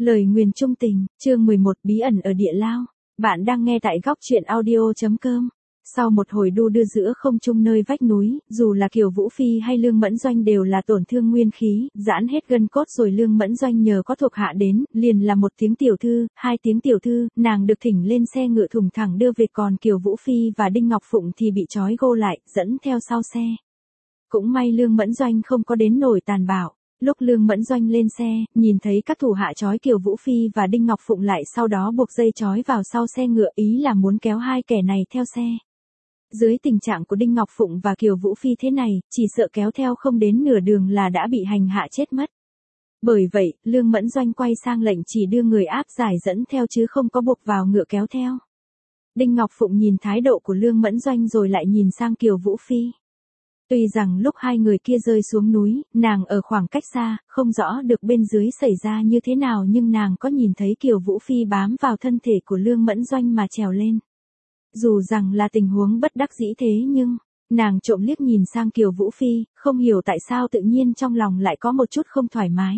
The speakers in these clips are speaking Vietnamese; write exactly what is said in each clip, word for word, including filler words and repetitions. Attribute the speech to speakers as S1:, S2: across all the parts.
S1: Lời nguyền chung tình, chương mười một bí ẩn ở địa lao. Bạn đang nghe tại góc truyện audio chấm com. Sau một hồi đu đưa giữa không trung nơi vách núi, dù là Kiều Vũ Phi hay Lương Mẫn Doanh đều là tổn thương nguyên khí, giãn hết gân cốt rồi. Lương Mẫn Doanh nhờ có thuộc hạ đến, liền là một tiếng tiểu thư, hai tiếng tiểu thư, nàng được thỉnh lên xe ngựa thùng thẳng đưa về, còn Kiều Vũ Phi và Đinh Ngọc Phụng thì bị trói gô lại, dẫn theo sau xe. Cũng may Lương Mẫn Doanh không có đến nổi tàn bạo. Lúc Lương Mẫn Doanh lên xe, nhìn thấy các thủ hạ trói Kiều Vũ Phi và Đinh Ngọc Phụng lại, sau đó buộc dây trói vào sau xe ngựa, ý là muốn kéo hai kẻ này theo xe. Dưới tình trạng của Đinh Ngọc Phụng và Kiều Vũ Phi thế này, chỉ sợ kéo theo không đến nửa đường là đã bị hành hạ chết mất. Bởi vậy, Lương Mẫn Doanh quay sang lệnh chỉ đưa người áp giải dẫn theo chứ không có buộc vào ngựa kéo theo. Đinh Ngọc Phụng nhìn thái độ của Lương Mẫn Doanh rồi lại nhìn sang Kiều Vũ Phi. Tuy rằng lúc hai người kia rơi xuống núi, nàng ở khoảng cách xa, không rõ được bên dưới xảy ra như thế nào, nhưng nàng có nhìn thấy Kiều Vũ Phi bám vào thân thể của Lương Mẫn Doanh mà trèo lên. Dù rằng là tình huống bất đắc dĩ thế nhưng, nàng trộm liếc nhìn sang Kiều Vũ Phi, không hiểu tại sao tự nhiên trong lòng lại có một chút không thoải mái.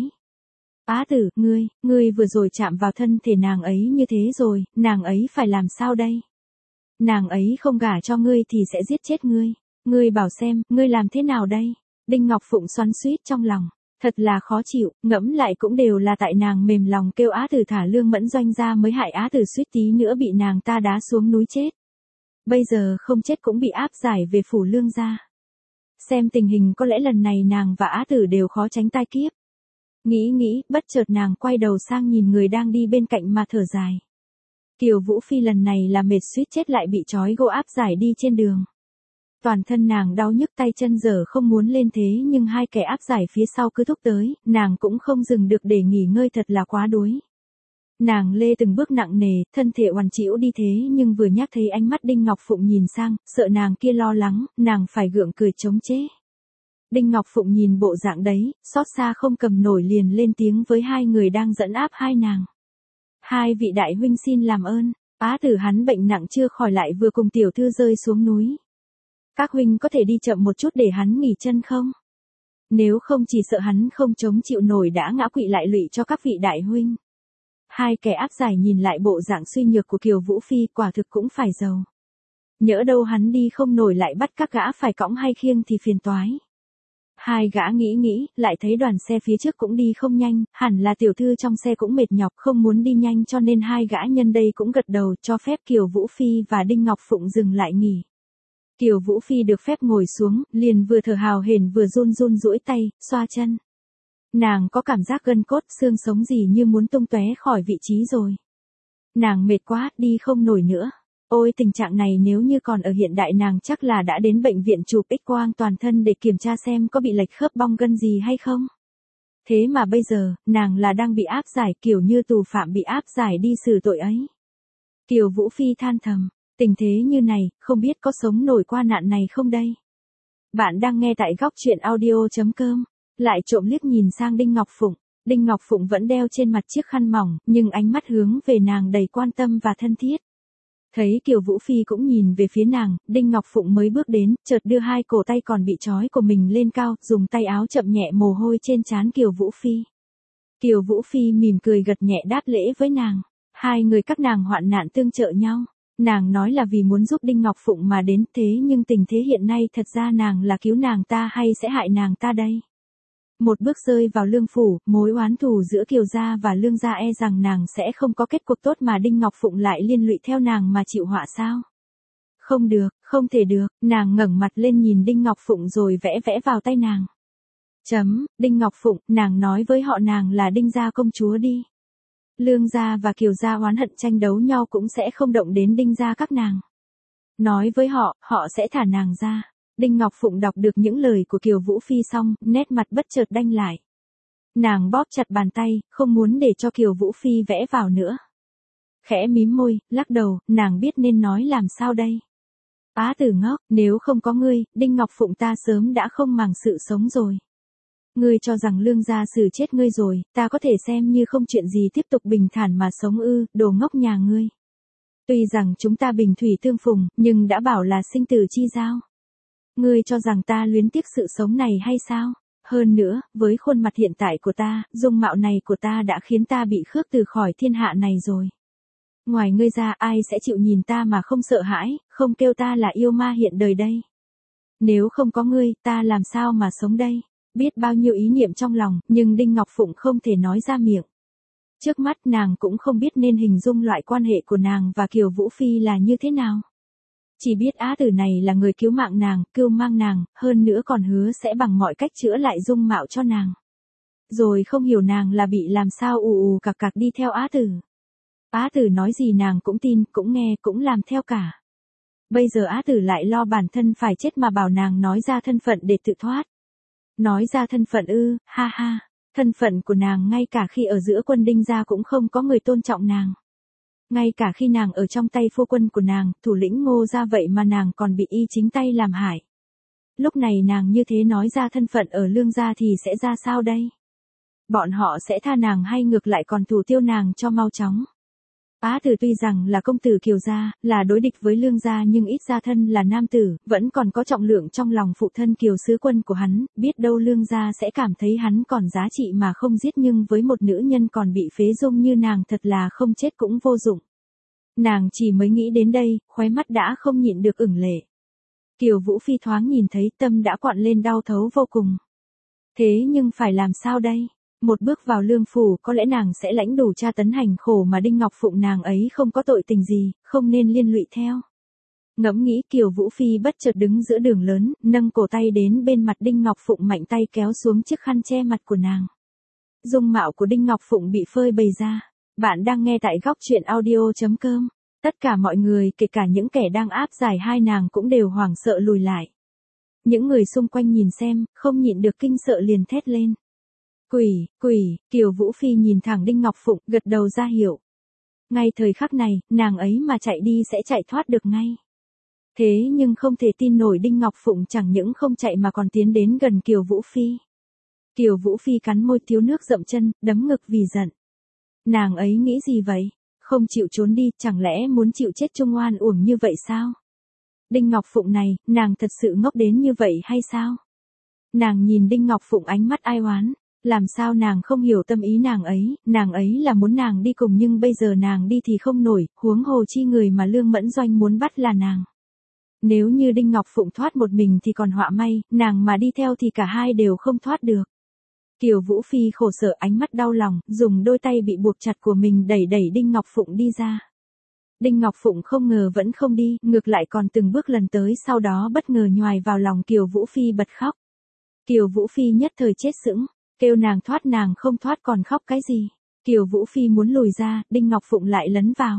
S1: Á tử, ngươi, ngươi vừa rồi chạm vào thân thể nàng ấy như thế rồi, nàng ấy phải làm sao đây? Nàng ấy không gả cho ngươi thì sẽ giết chết ngươi. Ngươi bảo xem, ngươi làm thế nào đây? Đinh Ngọc Phụng xoắn xuýt trong lòng, thật là khó chịu, ngẫm lại cũng đều là tại nàng mềm lòng kêu Á Tử thả Lương Mẫn Doanh ra mới hại Á Tử suýt tí nữa bị nàng ta đá xuống núi chết. Bây giờ không chết cũng bị áp giải về phủ Lương gia. Xem tình hình có lẽ lần này nàng và Á Tử đều khó tránh tai kiếp. Nghĩ nghĩ, bất chợt nàng quay đầu sang nhìn người đang đi bên cạnh mà thở dài. Kiều Vũ Phi lần này là mệt suýt chết lại bị trói gô áp giải đi trên đường. Toàn thân nàng đau nhức tay chân giờ không muốn lên thế, nhưng hai kẻ áp giải phía sau cứ thúc tới, nàng cũng không dừng được để nghỉ ngơi, thật là quá đuối. Nàng lê từng bước nặng nề, thân thể oằn trĩu đi thế nhưng vừa nhắc thấy ánh mắt Đinh Ngọc Phụng nhìn sang, sợ nàng kia lo lắng, nàng phải gượng cười chống chế. Đinh Ngọc Phụng nhìn bộ dạng đấy, xót xa không cầm nổi liền lên tiếng với hai người đang dẫn áp hai nàng. Hai vị đại huynh xin làm ơn, Á Tử hắn bệnh nặng chưa khỏi lại vừa cùng tiểu thư rơi xuống núi. Các huynh có thể đi chậm một chút để hắn nghỉ chân không? Nếu không chỉ sợ hắn không chống chịu nổi đã ngã quỵ lại lụy cho các vị đại huynh. Hai kẻ áp giải nhìn lại bộ dạng suy nhược của Kiều Vũ Phi, quả thực cũng phải giàu. Nhỡ đâu hắn đi không nổi lại bắt các gã phải cõng hay khiêng thì phiền toái. Hai gã nghĩ nghĩ, lại thấy đoàn xe phía trước cũng đi không nhanh, hẳn là tiểu thư trong xe cũng mệt nhọc không muốn đi nhanh, cho nên hai gã nhân đây cũng gật đầu cho phép Kiều Vũ Phi và Đinh Ngọc Phụng dừng lại nghỉ. Kiều Vũ Phi được phép ngồi xuống, liền vừa thở hào hển vừa run run duỗi tay, xoa chân. Nàng có cảm giác gân cốt xương sống gì như muốn tung tóe khỏi vị trí rồi. Nàng mệt quá, đi không nổi nữa. Ôi, tình trạng này nếu như còn ở hiện đại nàng chắc là đã đến bệnh viện chụp X-quang toàn thân để kiểm tra xem có bị lệch khớp bong gân gì hay không. Thế mà bây giờ, nàng là đang bị áp giải, kiểu như tù phạm bị áp giải đi xử tội ấy. Kiều Vũ Phi than thầm. Tình thế như này, không biết có sống nổi qua nạn này không đây? Bạn đang nghe tại góc truyện audio chấm com. Lại trộm liếc nhìn sang Đinh Ngọc Phụng. Đinh Ngọc Phụng vẫn đeo trên mặt chiếc khăn mỏng, nhưng ánh mắt hướng về nàng đầy quan tâm và thân thiết. Thấy Kiều Vũ Phi cũng nhìn về phía nàng, Đinh Ngọc Phụng mới bước đến, chợt đưa hai cổ tay còn bị trói của mình lên cao, dùng tay áo chậm nhẹ mồ hôi trên trán Kiều Vũ Phi. Kiều Vũ Phi mỉm cười gật nhẹ đáp lễ với nàng. Hai người các nàng hoạn nạn tương trợ nhau. Nàng nói là vì muốn giúp Đinh Ngọc Phụng mà đến, thế nhưng tình thế hiện nay thật ra nàng là cứu nàng ta hay sẽ hại nàng ta đây? Một bước rơi vào Lương phủ, mối oán thù giữa Kiều gia và Lương gia e rằng nàng sẽ không có kết cục tốt, mà Đinh Ngọc Phụng lại liên lụy theo nàng mà chịu họa sao? Không được, không thể được, nàng ngẩng mặt lên nhìn Đinh Ngọc Phụng rồi vẽ vẽ vào tay nàng. Chấm, Đinh Ngọc Phụng, nàng nói với họ nàng là Đinh gia công chúa đi. Lương gia và Kiều gia oán hận tranh đấu nhau cũng sẽ không động đến Đinh gia các nàng. Nói với họ, họ sẽ thả nàng ra. Đinh Ngọc Phụng đọc được những lời của Kiều Vũ Phi xong, nét mặt bất chợt đanh lại. Nàng bóp chặt bàn tay, không muốn để cho Kiều Vũ Phi vẽ vào nữa. Khẽ mím môi, lắc đầu, nàng biết nên nói làm sao đây. Á Tử ngốc, nếu không có ngươi, Đinh Ngọc Phụng ta sớm đã không màng sự sống rồi. Ngươi cho rằng Lương gia xử chết ngươi rồi, ta có thể xem như không chuyện gì tiếp tục bình thản mà sống ư, đồ ngốc nhà ngươi. Tuy rằng chúng ta bình thủy tương phùng, nhưng đã bảo là sinh tử chi giao. Ngươi cho rằng ta luyến tiếc sự sống này hay sao? Hơn nữa, với khuôn mặt hiện tại của ta, dung mạo này của ta đã khiến ta bị khước từ khỏi thiên hạ này rồi. Ngoài ngươi ra ai sẽ chịu nhìn ta mà không sợ hãi, không kêu ta là yêu ma hiện đời đây. Nếu không có ngươi, ta làm sao mà sống đây? Biết bao nhiêu ý niệm trong lòng, nhưng Đinh Ngọc Phụng không thể nói ra miệng. Trước mắt nàng cũng không biết nên hình dung loại quan hệ của nàng và Kiều Vũ Phi là như thế nào. Chỉ biết Á Tử này là người cứu mạng nàng, cưu mang nàng, hơn nữa còn hứa sẽ bằng mọi cách chữa lại dung mạo cho nàng. Rồi không hiểu nàng là bị làm sao ù ù cặc cặc đi theo Á Tử. Á Tử nói gì nàng cũng tin, cũng nghe, cũng làm theo cả. Bây giờ Á Tử lại lo bản thân phải chết mà bảo nàng nói ra thân phận để tự thoát. Nói ra thân phận ư, ha ha, thân phận của nàng ngay cả khi ở giữa quân Đinh gia cũng không có người tôn trọng nàng. Ngay cả khi nàng ở trong tay phu quân của nàng, thủ lĩnh Ngô gia vậy mà nàng còn bị y chính tay làm hại. Lúc này nàng như thế nói ra thân phận ở Lương gia thì sẽ ra sao đây? Bọn họ sẽ tha nàng hay ngược lại còn thủ tiêu nàng cho mau chóng? Á Tử tuy rằng là công tử Kiều gia, là đối địch với Lương gia nhưng ít ra thân là nam tử, vẫn còn có trọng lượng trong lòng phụ thân Kiều sứ quân của hắn, biết đâu Lương gia sẽ cảm thấy hắn còn giá trị mà không giết, nhưng với một nữ nhân còn bị phế dung như nàng thật là không chết cũng vô dụng. Nàng chỉ mới nghĩ đến đây, khóe mắt đã không nhịn được ửng lệ. Kiều Vũ Phi thoáng nhìn thấy tâm đã quặn lên đau thấu vô cùng. Thế nhưng phải làm sao đây? Một bước vào lương phủ có lẽ nàng sẽ lãnh đủ tra tấn hành khổ mà Đinh Ngọc Phụng nàng ấy không có tội tình gì, không nên liên lụy theo. Ngẫm nghĩ Kiều Vũ Phi bất chợt đứng giữa đường lớn, nâng cổ tay đến bên mặt Đinh Ngọc Phụng mạnh tay kéo xuống chiếc khăn che mặt của nàng. Dung mạo của Đinh Ngọc Phụng bị phơi bày ra. Bạn đang nghe tại góc truyện audio chấm com. Tất cả mọi người, kể cả những kẻ đang áp giải hai nàng cũng đều hoảng sợ lùi lại. Những người xung quanh nhìn xem, không nhịn được kinh sợ liền thét lên. Quỷ, quỷ, Kiều Vũ Phi nhìn thẳng Đinh Ngọc Phụng, gật đầu ra hiệu. Ngay thời khắc này, nàng ấy mà chạy đi sẽ chạy thoát được ngay. Thế nhưng không thể tin nổi Đinh Ngọc Phụng chẳng những không chạy mà còn tiến đến gần Kiều Vũ Phi. Kiều Vũ Phi cắn môi thiếu nước dậm chân, đấm ngực vì giận. Nàng ấy nghĩ gì vậy? Không chịu trốn đi, chẳng lẽ muốn chịu chết chung oan uổng như vậy sao? Đinh Ngọc Phụng này, nàng thật sự ngốc đến như vậy hay sao? Nàng nhìn Đinh Ngọc Phụng ánh mắt ai oán. Làm sao nàng không hiểu tâm ý nàng ấy, nàng ấy là muốn nàng đi cùng nhưng bây giờ nàng đi thì không nổi, huống hồ chi người mà Lương Mẫn Doanh muốn bắt là nàng. Nếu như Đinh Ngọc Phụng thoát một mình thì còn họa may, nàng mà đi theo thì cả hai đều không thoát được. Kiều Vũ Phi khổ sở ánh mắt đau lòng, dùng đôi tay bị buộc chặt của mình đẩy đẩy Đinh Ngọc Phụng đi ra. Đinh Ngọc Phụng không ngờ vẫn không đi, ngược lại còn từng bước lần tới sau đó bất ngờ nhoài vào lòng Kiều Vũ Phi bật khóc. Kiều Vũ Phi nhất thời chết sững. Kêu nàng thoát nàng không thoát còn khóc cái gì. Kiều Vũ Phi muốn lùi ra, Đinh Ngọc Phụng lại lấn vào.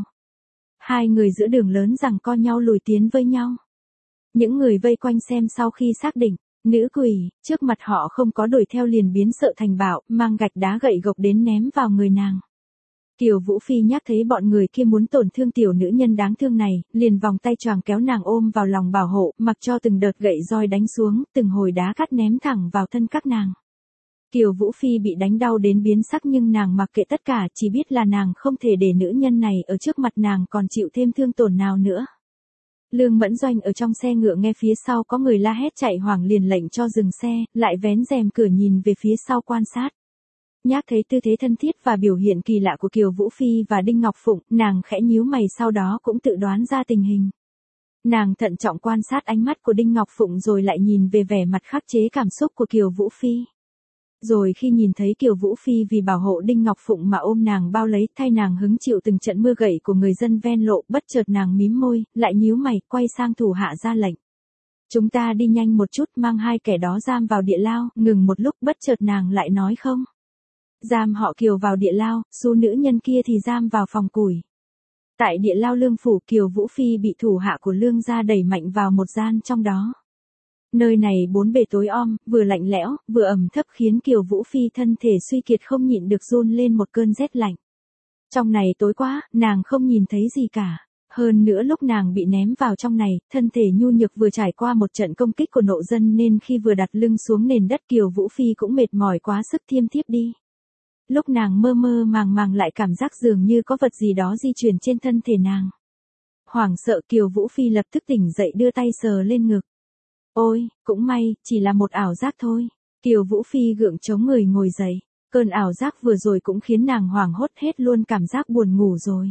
S1: Hai người giữa đường lớn giằng co nhau lùi tiến với nhau. Những người vây quanh xem sau khi xác định, nữ quỷ, trước mặt họ không có đuổi theo liền biến sợ thành bạo, mang gạch đá gậy gộc đến ném vào người nàng. Kiều Vũ Phi nhắc thấy bọn người kia muốn tổn thương tiểu nữ nhân đáng thương này, liền vòng tay choàng kéo nàng ôm vào lòng bảo hộ, mặc cho từng đợt gậy roi đánh xuống, từng hồi đá cắt ném thẳng vào thân các nàng. Kiều Vũ Phi bị đánh đau đến biến sắc nhưng nàng mặc kệ tất cả, chỉ biết là nàng không thể để nữ nhân này ở trước mặt nàng còn chịu thêm thương tổn nào nữa. Lương Mẫn Doanh ở trong xe ngựa nghe phía sau có người la hét chạy hoảng liền lệnh cho dừng xe, lại vén rèm cửa nhìn về phía sau quan sát. Nhác thấy tư thế thân thiết và biểu hiện kỳ lạ của Kiều Vũ Phi và Đinh Ngọc Phụng, nàng khẽ nhíu mày sau đó cũng tự đoán ra tình hình. Nàng thận trọng quan sát ánh mắt của Đinh Ngọc Phụng rồi lại nhìn về vẻ mặt khắc chế cảm xúc của Kiều Vũ Phi. Rồi khi nhìn thấy Kiều Vũ Phi vì bảo hộ Đinh Ngọc Phụng mà ôm nàng bao lấy, thay nàng hứng chịu từng trận mưa gậy của người dân ven lộ, bất chợt nàng mím môi, lại nhíu mày, quay sang thủ hạ ra lệnh. Chúng ta đi nhanh một chút, mang hai kẻ đó giam vào địa lao, ngừng một lúc bất chợt nàng lại nói không. Giam họ Kiều vào địa lao, số nữ nhân kia thì giam vào phòng củi. Tại địa lao Lương phủ, Kiều Vũ Phi bị thủ hạ của Lương gia đẩy mạnh vào một gian trong đó. Nơi này bốn bề tối om, vừa lạnh lẽo, vừa ẩm thấp khiến Kiều Vũ Phi thân thể suy kiệt không nhịn được run lên một cơn rét lạnh. Trong này tối quá, nàng không nhìn thấy gì cả. Hơn nữa lúc nàng bị ném vào trong này, thân thể nhu nhược vừa trải qua một trận công kích của nộ dân nên khi vừa đặt lưng xuống nền đất Kiều Vũ Phi cũng mệt mỏi quá sức thiêm thiếp đi. Lúc nàng mơ mơ màng màng lại cảm giác dường như có vật gì đó di chuyển trên thân thể nàng. Hoảng sợ Kiều Vũ Phi lập tức tỉnh dậy đưa tay sờ lên ngực. Ôi, cũng may, chỉ là một ảo giác thôi. Kiều Vũ Phi gượng chống người ngồi dậy, cơn ảo giác vừa rồi cũng khiến nàng hoảng hốt hết luôn cảm giác buồn ngủ rồi.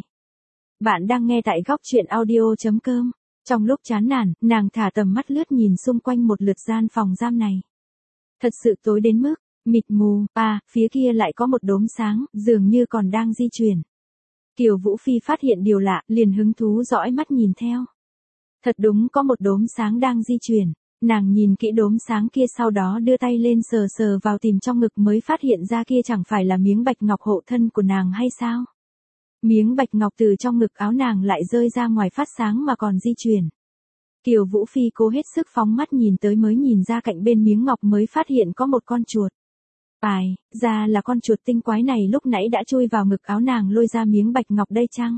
S1: Bạn đang nghe tại góc truyện audio.com. Trong lúc chán nản, nàng thả tầm mắt lướt nhìn xung quanh một lượt gian phòng giam này. Thật sự tối đến mức mịt mù, à, phía kia lại có một đốm sáng, dường như còn đang di chuyển. Kiều Vũ Phi phát hiện điều lạ, liền hứng thú dõi mắt nhìn theo. Thật đúng có một đốm sáng đang di chuyển, nàng nhìn kỹ đốm sáng kia sau đó đưa tay lên sờ sờ vào tìm trong ngực mới phát hiện ra kia chẳng phải là miếng bạch ngọc hộ thân của nàng hay sao? Miếng bạch ngọc từ trong ngực áo nàng lại rơi ra ngoài phát sáng mà còn di chuyển. Kiều Vũ Phi cố hết sức phóng mắt nhìn tới mới nhìn ra cạnh bên miếng ngọc mới phát hiện có một con chuột. Ai, ra là con chuột tinh quái này lúc nãy đã chui vào ngực áo nàng lôi ra miếng bạch ngọc đây chăng?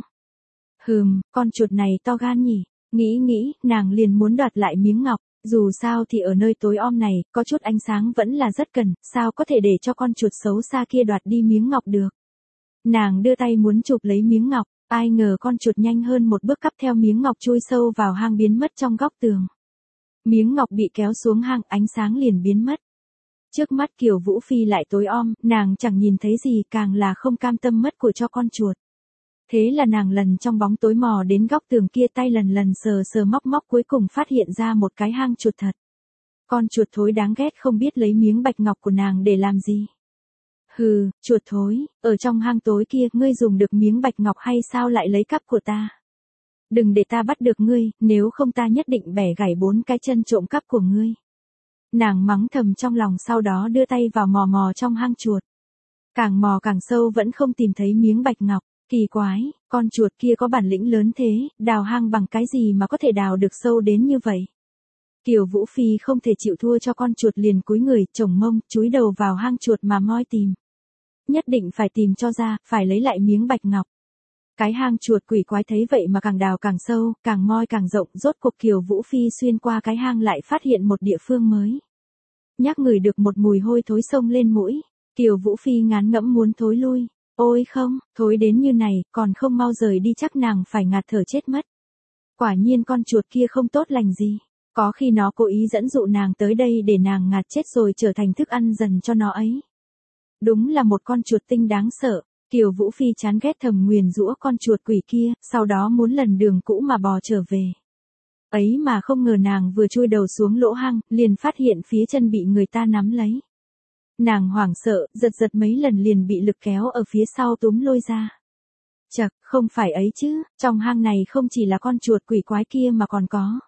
S1: Hừm, con chuột này to gan nhỉ, nghĩ nghĩ, nàng liền muốn đoạt lại miếng ngọc, dù sao thì ở nơi tối om này, có chút ánh sáng vẫn là rất cần, sao có thể để cho con chuột xấu xa kia đoạt đi miếng ngọc được. Nàng đưa tay muốn chụp lấy miếng ngọc, ai ngờ con chuột nhanh hơn một bước cắp theo miếng ngọc chui sâu vào hang biến mất trong góc tường. Miếng ngọc bị kéo xuống hang, ánh sáng liền biến mất. Trước mắt Kiều Vũ Phi lại tối om, nàng chẳng nhìn thấy gì, càng là không cam tâm mất của cho con chuột. Thế là nàng lần trong bóng tối mò đến góc tường kia, tay lần lần sờ sờ móc móc, cuối cùng phát hiện ra một cái hang chuột thật. Con chuột thối đáng ghét không biết lấy miếng bạch ngọc của nàng để làm gì. Hừ, chuột thối, ở trong hang tối kia ngươi dùng được miếng bạch ngọc hay sao lại lấy cắp của ta? Đừng để ta bắt được ngươi, nếu không ta nhất định bẻ gãy bốn cái chân trộm cắp của ngươi. Nàng mắng thầm trong lòng, sau đó đưa tay vào mò mò trong hang chuột. Càng mò càng sâu vẫn không tìm thấy miếng bạch ngọc, kỳ quái, con chuột kia có bản lĩnh lớn thế, đào hang bằng cái gì mà có thể đào được sâu đến như vậy. Kiều Vũ Phi không thể chịu thua cho con chuột, liền cúi người, chồng mông, chúi đầu vào hang chuột mà moi tìm. Nhất định phải tìm cho ra, phải lấy lại miếng bạch ngọc. Cái hang chuột quỷ quái thấy vậy mà càng đào càng sâu, càng moi càng rộng, rốt cuộc Kiều Vũ Phi xuyên qua cái hang lại phát hiện một địa phương mới. Nhắc ngửi được một mùi hôi thối xông lên mũi, Kiều Vũ Phi ngán ngẫm muốn thối lui. Ôi không, thối đến như này, còn không mau rời đi chắc nàng phải ngạt thở chết mất. Quả nhiên con chuột kia không tốt lành gì, có khi nó cố ý dẫn dụ nàng tới đây để nàng ngạt chết rồi trở thành thức ăn dần cho nó ấy. Đúng là một con chuột tinh đáng sợ. Kiều Vũ Phi chán ghét thầm nguyền rủa con chuột quỷ kia, sau đó muốn lần đường cũ mà bò trở về. Ấy mà không ngờ nàng vừa chui đầu xuống lỗ hang, liền phát hiện phía chân bị người ta nắm lấy. Nàng hoảng sợ, giật giật mấy lần liền bị lực kéo ở phía sau túm lôi ra. Chậc, không phải ấy chứ, trong hang này không chỉ là con chuột quỷ quái kia mà còn có.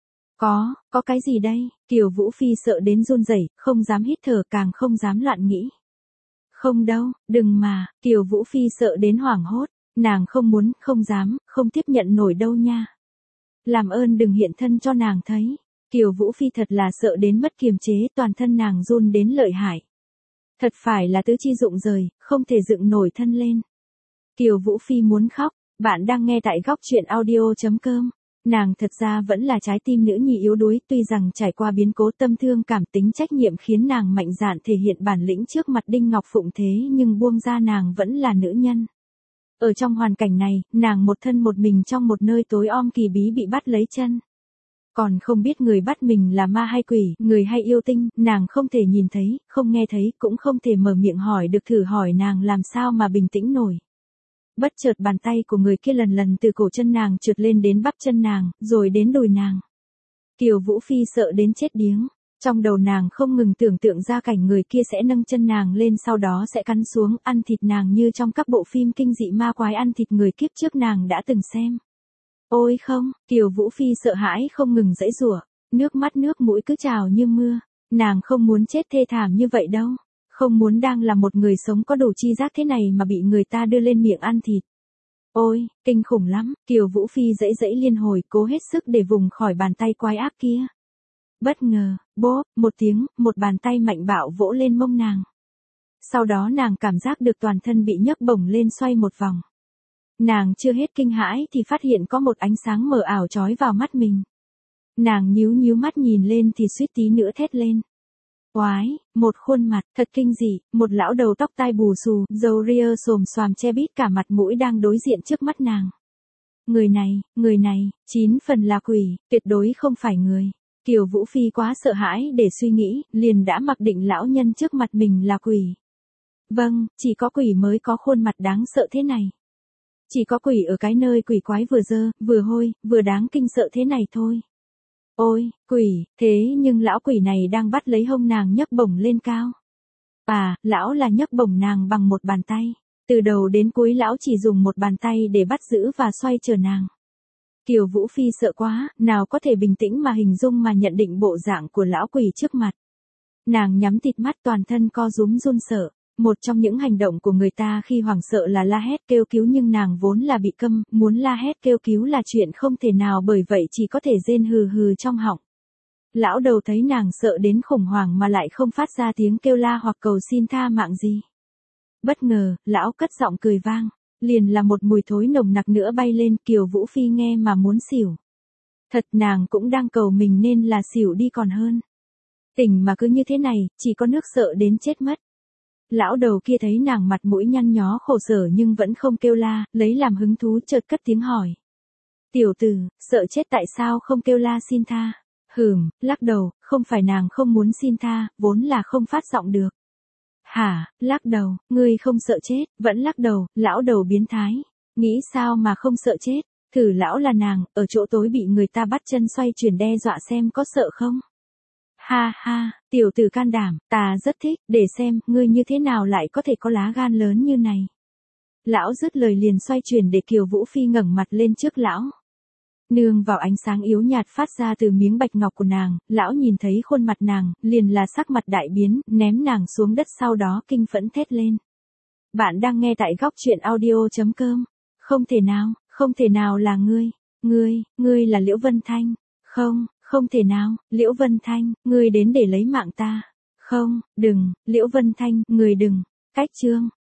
S1: Có, có cái gì đây? Kiều Vũ Phi sợ đến run rẩy, không dám hít thở, càng không dám loạn nghĩ. Không đâu, đừng mà, Kiều Vũ Phi sợ đến hoảng hốt, nàng không muốn, không dám, không tiếp nhận nổi đâu nha. Làm ơn đừng hiện thân cho nàng thấy. Kiều Vũ Phi thật là sợ đến mất kiềm chế, toàn thân nàng run đến lợi hại. Thật phải là tứ chi rụng rời, không thể dựng nổi thân lên. Kiều Vũ Phi muốn khóc, bạn đang nghe tại góc truyện audio.com. Nàng thật ra vẫn là trái tim nữ nhi yếu đuối, tuy rằng trải qua biến cố tâm thương cảm tính trách nhiệm khiến nàng mạnh dạn thể hiện bản lĩnh trước mặt Đinh Ngọc Phụng, thế nhưng buông ra nàng vẫn là nữ nhân. Ở trong hoàn cảnh này, nàng một thân một mình trong một nơi tối om kỳ bí bị bắt lấy chân. Còn không biết người bắt mình là ma hay quỷ, người hay yêu tinh, nàng không thể nhìn thấy, không nghe thấy, cũng không thể mở miệng hỏi được, thử hỏi nàng làm sao mà bình tĩnh nổi. Bất chợt bàn tay của người kia lần lần từ cổ chân nàng trượt lên đến bắp chân nàng, rồi đến đùi nàng. Kiều Vũ Phi sợ đến chết điếng, trong đầu nàng không ngừng tưởng tượng ra cảnh người kia sẽ nâng chân nàng lên, sau đó sẽ cắn xuống, ăn thịt nàng như trong các bộ phim kinh dị ma quái ăn thịt người kiếp trước nàng đã từng xem. Ôi không, Kiều Vũ Phi sợ hãi không ngừng giãy giụa, nước mắt nước mũi cứ trào như mưa, nàng không muốn chết thê thảm như vậy đâu. Không muốn đang là một người sống có đủ chi giác thế này mà bị người ta đưa lên miệng ăn thịt. Ôi, kinh khủng lắm, Kiều Vũ Phi giãy giãy liên hồi, cố hết sức để vùng khỏi bàn tay quái ác kia. Bất ngờ, bốp, một tiếng, một bàn tay mạnh bạo vỗ lên mông nàng. Sau đó nàng cảm giác được toàn thân bị nhấc bổng lên xoay một vòng. Nàng chưa hết kinh hãi thì phát hiện có một ánh sáng mờ ảo chói vào mắt mình. Nàng nhíu nhíu mắt nhìn lên thì suýt tí nữa thét lên. Oái, một khuôn mặt, thật kinh dị, một lão đầu tóc tai bù xù, râu ria xồm xoàm che bít cả mặt mũi đang đối diện trước mắt nàng. Người này, người này, chín phần là quỷ, tuyệt đối không phải người. Kiều Vũ Phi quá sợ hãi để suy nghĩ, liền đã mặc định lão nhân trước mặt mình là quỷ. Vâng, chỉ có quỷ mới có khuôn mặt đáng sợ thế này. Chỉ có quỷ ở cái nơi quỷ quái vừa dơ, vừa hôi, vừa đáng kinh sợ thế này thôi. Ôi, quỷ, thế nhưng lão quỷ này đang bắt lấy hông nàng nhấc bổng lên cao. À, lão là nhấc bổng nàng bằng một bàn tay. Từ đầu đến cuối lão chỉ dùng một bàn tay để bắt giữ và xoay trở nàng. Kiều Vũ Phi sợ quá, nào có thể bình tĩnh mà hình dung mà nhận định bộ dạng của lão quỷ trước mặt. Nàng nhắm tịt mắt, toàn thân co rúm run sợ. Một trong những hành động của người ta khi hoảng sợ là la hét kêu cứu, nhưng nàng vốn là bị câm, muốn la hét kêu cứu là chuyện không thể nào, bởi vậy chỉ có thể rên hừ hừ trong họng. Lão đầu thấy nàng sợ đến khủng hoảng mà lại không phát ra tiếng kêu la hoặc cầu xin tha mạng gì. Bất ngờ, lão cất giọng cười vang, liền là một mùi thối nồng nặc nữa bay lên. Kiều Vũ Phi nghe mà muốn xỉu. Thật, nàng cũng đang cầu mình nên là xỉu đi còn hơn. Tỉnh mà cứ như thế này, chỉ có nước sợ đến chết mất. Lão đầu kia thấy nàng mặt mũi nhăn nhó khổ sở nhưng vẫn không kêu la, lấy làm hứng thú chợt cất tiếng hỏi. Tiểu tử, sợ chết tại sao không kêu la xin tha? Hừm, lắc đầu, không phải nàng không muốn xin tha, vốn là không phát giọng được. Hả, lắc đầu, ngươi không sợ chết, vẫn lắc đầu, lão đầu biến thái. Nghĩ sao mà không sợ chết, thử lão là nàng, ở chỗ tối bị người ta bắt chân xoay chuyển đe dọa xem có sợ không? Ha ha, tiểu tử can đảm, ta rất thích, để xem, ngươi như thế nào lại có thể có lá gan lớn như này. Lão dứt lời liền xoay chuyển để Kiều Vũ Phi ngẩng mặt lên trước lão. Nương vào ánh sáng yếu nhạt phát ra từ miếng bạch ngọc của nàng, lão nhìn thấy khuôn mặt nàng, liền là sắc mặt đại biến, ném nàng xuống đất, sau đó kinh phẫn thét lên. Bạn đang nghe tại góc truyện audio chấm com. Không thể nào, không thể nào là ngươi, ngươi, ngươi là Liễu Vân Thanh, không. Không thể nào, Liễu Vân Thanh, ngươi đến để lấy mạng ta. Không, đừng, Liễu Vân Thanh, người đừng. Cách chương